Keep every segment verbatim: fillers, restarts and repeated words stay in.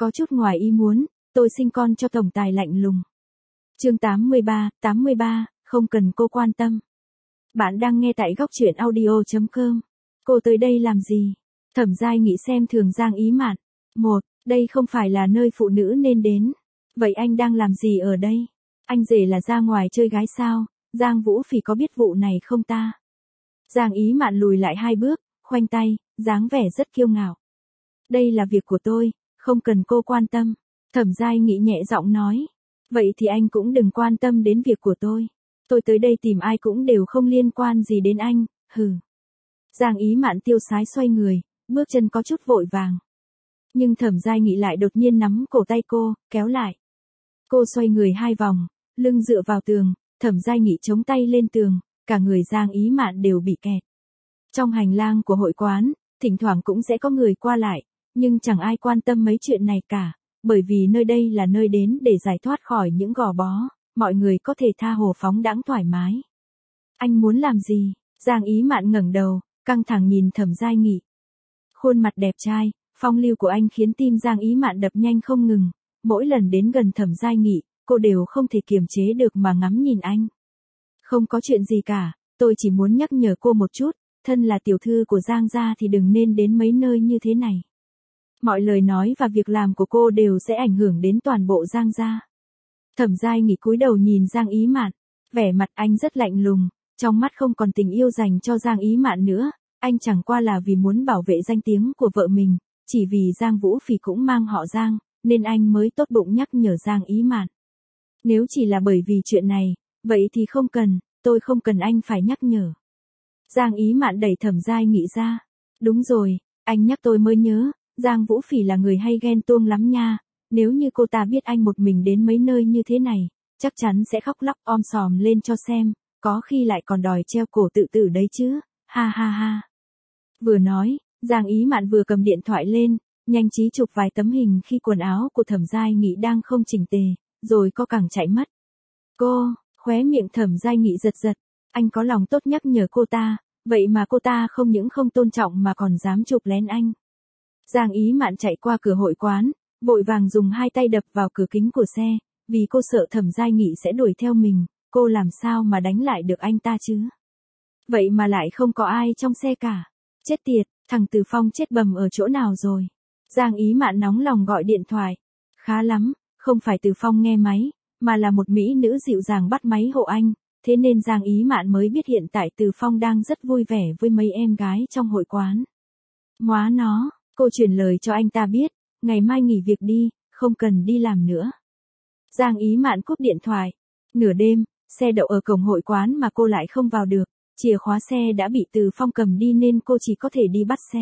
Có chút ngoài ý muốn, tôi sinh con cho tổng tài lạnh lùng. Chương tám mươi ba, tám mươi ba, không cần cô quan tâm. Bạn đang nghe tại góc truyện audio chấm com. Cô tới đây làm gì? Thẩm Giai Nghị xem thường Giang Ý Mạn. Một, đây không phải là nơi phụ nữ nên đến. Vậy anh đang làm gì ở đây? Anh rể là ra ngoài chơi gái sao? Giang Vũ Phỉ có biết vụ này không ta? Giang Ý Mạn lùi lại hai bước, khoanh tay, dáng vẻ rất kiêu ngạo. Đây là việc của tôi, không cần cô quan tâm. Thẩm Giai Nghị nhẹ giọng nói. Vậy thì anh cũng đừng quan tâm đến việc của tôi. Tôi tới đây tìm ai cũng đều không liên quan gì đến anh, hừ. Giang Ý Mạn tiêu sái xoay người, bước chân có chút vội vàng. Nhưng Thẩm Giai Nghị lại đột nhiên nắm cổ tay cô, kéo lại. Cô xoay người hai vòng, lưng dựa vào tường, Thẩm Giai Nghị chống tay lên tường, cả người Giang Ý Mạn đều bị kẹt. Trong hành lang của hội quán, thỉnh thoảng cũng sẽ có người qua lại, nhưng chẳng ai quan tâm mấy chuyện này cả, bởi vì nơi đây là nơi đến để giải thoát khỏi những gò bó, mọi người có thể tha hồ phóng đãng thoải mái. Anh muốn làm gì? Giang Ý Mạn ngẩng đầu, căng thẳng nhìn Thẩm Giai Nghị. Khuôn mặt đẹp trai, phong lưu của anh khiến tim Giang Ý Mạn đập nhanh không ngừng, mỗi lần đến gần Thẩm Giai Nghị, cô đều không thể kiềm chế được mà ngắm nhìn anh. Không có chuyện gì cả, tôi chỉ muốn nhắc nhở cô một chút, thân là tiểu thư của Giang gia thì đừng nên đến mấy nơi như thế này. Mọi lời nói và việc làm của cô đều sẽ ảnh hưởng đến toàn bộ Giang gia. Thẩm Giai Nghị cúi đầu nhìn Giang Ý Mạn, vẻ mặt anh rất lạnh lùng, trong mắt không còn tình yêu dành cho Giang Ý Mạn nữa, anh chẳng qua là vì muốn bảo vệ danh tiếng của vợ mình, chỉ vì Giang Vũ Phỉ cũng mang họ Giang, nên anh mới tốt bụng nhắc nhở Giang Ý Mạn. Nếu chỉ là bởi vì chuyện này, vậy thì không cần, tôi không cần anh phải nhắc nhở. Giang Ý Mạn đẩy Thẩm Giai Nghị ra. Đúng rồi, anh nhắc tôi mới nhớ, Giang Vũ Phỉ là người hay ghen tuông lắm nha, nếu như cô ta biết anh một mình đến mấy nơi như thế này, chắc chắn sẽ khóc lóc om sòm lên cho xem, có khi lại còn đòi treo cổ tự tử đấy chứ, ha ha ha. Vừa nói, Giang Ý Mạn vừa cầm điện thoại lên, nhanh trí chụp vài tấm hình khi quần áo của Thẩm Giai Nghị đang không chỉnh tề, rồi co cẳng chạy mất. Cô, khóe miệng Thẩm Giai Nghị giật giật, anh có lòng tốt nhắc nhở cô ta, vậy mà cô ta không những không tôn trọng mà còn dám chụp lén anh. Giang Ý Mạn chạy qua cửa hội quán, vội vàng dùng hai tay đập vào cửa kính của xe, vì cô sợ Thẩm Giai Nghị sẽ đuổi theo mình, cô làm sao mà đánh lại được anh ta chứ? Vậy mà lại không có ai trong xe cả. Chết tiệt, thằng Từ Phong chết bầm ở chỗ nào rồi? Giang Ý Mạn nóng lòng gọi điện thoại. Khá lắm, không phải Từ Phong nghe máy, mà là một mỹ nữ dịu dàng bắt máy hộ anh, thế nên Giang Ý Mạn mới biết hiện tại Từ Phong đang rất vui vẻ với mấy em gái trong hội quán. Móa nó, cô truyền lời cho anh ta biết, ngày mai nghỉ việc đi, không cần đi làm nữa. Giang Ý Mạn cúp điện thoại. Nửa đêm, xe đậu ở cổng hội quán mà cô lại không vào được, chìa khóa xe đã bị Từ Phong cầm đi nên cô chỉ có thể đi bắt xe.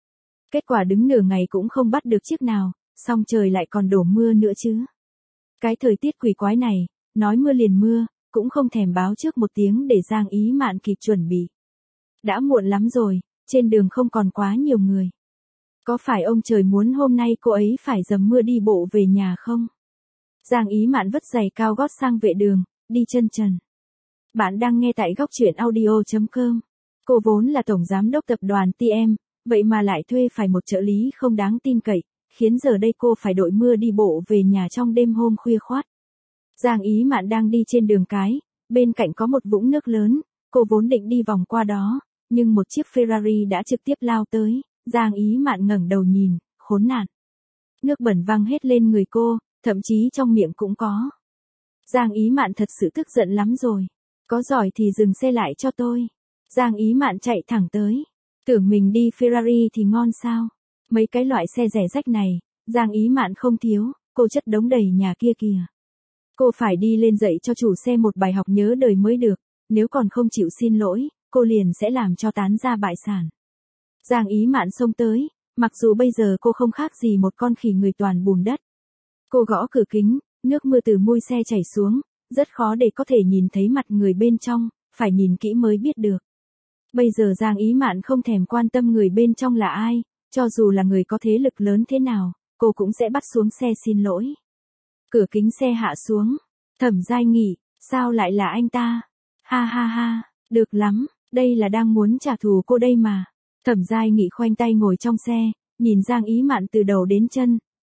Kết quả đứng nửa ngày cũng không bắt được chiếc nào, xong trời lại còn đổ mưa nữa chứ. Cái thời tiết quỷ quái này, nói mưa liền mưa, cũng không thèm báo trước một tiếng để Giang Ý Mạn kịp chuẩn bị. Đã muộn lắm rồi, trên đường không còn quá nhiều người. Có phải ông trời muốn hôm nay cô ấy phải dầm mưa đi bộ về nhà không? Giang Ý Mạn vứt giày cao gót sang vệ đường, đi chân trần. Bạn đang nghe tại góc truyện audio chấm com. Cô vốn là tổng giám đốc tập đoàn tê em, vậy mà lại thuê phải một trợ lý không đáng tin cậy, khiến giờ đây cô phải đội mưa đi bộ về nhà trong đêm hôm khuya khoắt. Giang Ý Mạn đang đi trên đường cái, bên cạnh có một vũng nước lớn, cô vốn định đi vòng qua đó, nhưng một chiếc Ferrari đã trực tiếp lao tới, Giang Ý Mạn ngẩng đầu nhìn, khốn nạn. Nước bẩn văng hết lên người cô, thậm chí trong miệng cũng có. Giang Ý Mạn thật sự tức giận lắm rồi. Có giỏi thì dừng xe lại cho tôi. Giang Ý Mạn chạy thẳng tới. Tưởng mình đi Ferrari thì ngon sao? Mấy cái loại xe rẻ rách này, Giang Ý Mạn không thiếu, cô chất đống đầy nhà kia kìa. Cô phải đi lên dạy cho chủ xe một bài học nhớ đời mới được, nếu còn không chịu xin lỗi, cô liền sẽ làm cho tán ra bại sản. Giang Ý Mạn xông tới, mặc dù bây giờ cô không khác gì một con khỉ người toàn bùn đất. Cô gõ cửa kính, nước mưa từ mui xe chảy xuống, rất khó để có thể nhìn thấy mặt người bên trong, phải nhìn kỹ mới biết được. Bây giờ Giang Ý Mạn không thèm quan tâm người bên trong là ai, cho dù là người có thế lực lớn thế nào, cô cũng sẽ bắt xuống xe xin lỗi. Cửa kính xe hạ xuống. Thẩm Giai Nghị, sao lại là anh ta? Ha ha ha, được lắm, đây là đang muốn trả thù cô đây mà. Thẩm Giai Nghị khoanh tay ngồi trong xe, nhìn Giang Ý Mạn từ đầu đến chân,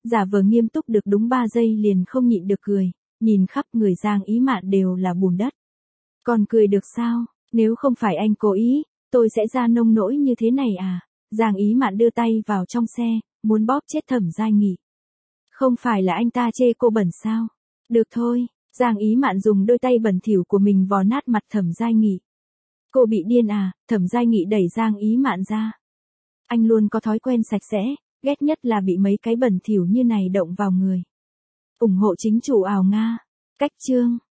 giả vờ nghiêm túc được đúng ba giây liền không nhịn được cười, nhìn khắp người Giang Ý Mạn đều là bùn đất. Còn cười được sao, nếu không phải anh cố ý, tôi sẽ ra nông nỗi như thế này à? Giang Ý Mạn đưa tay vào trong xe, muốn bóp chết Thẩm Giai Nghị. Không phải là anh ta chê cô bẩn sao? Được thôi, Giang Ý Mạn dùng đôi tay bẩn thỉu của mình vò nát mặt Thẩm Giai Nghị. Cô bị điên à? Thẩm Giai Nghị đẩy Giang Ý Mạn ra. Anh luôn có thói quen sạch sẽ, ghét nhất là bị mấy cái bẩn thỉu như này động vào người. Ủng hộ chính chủ ảo Nga. Cách chương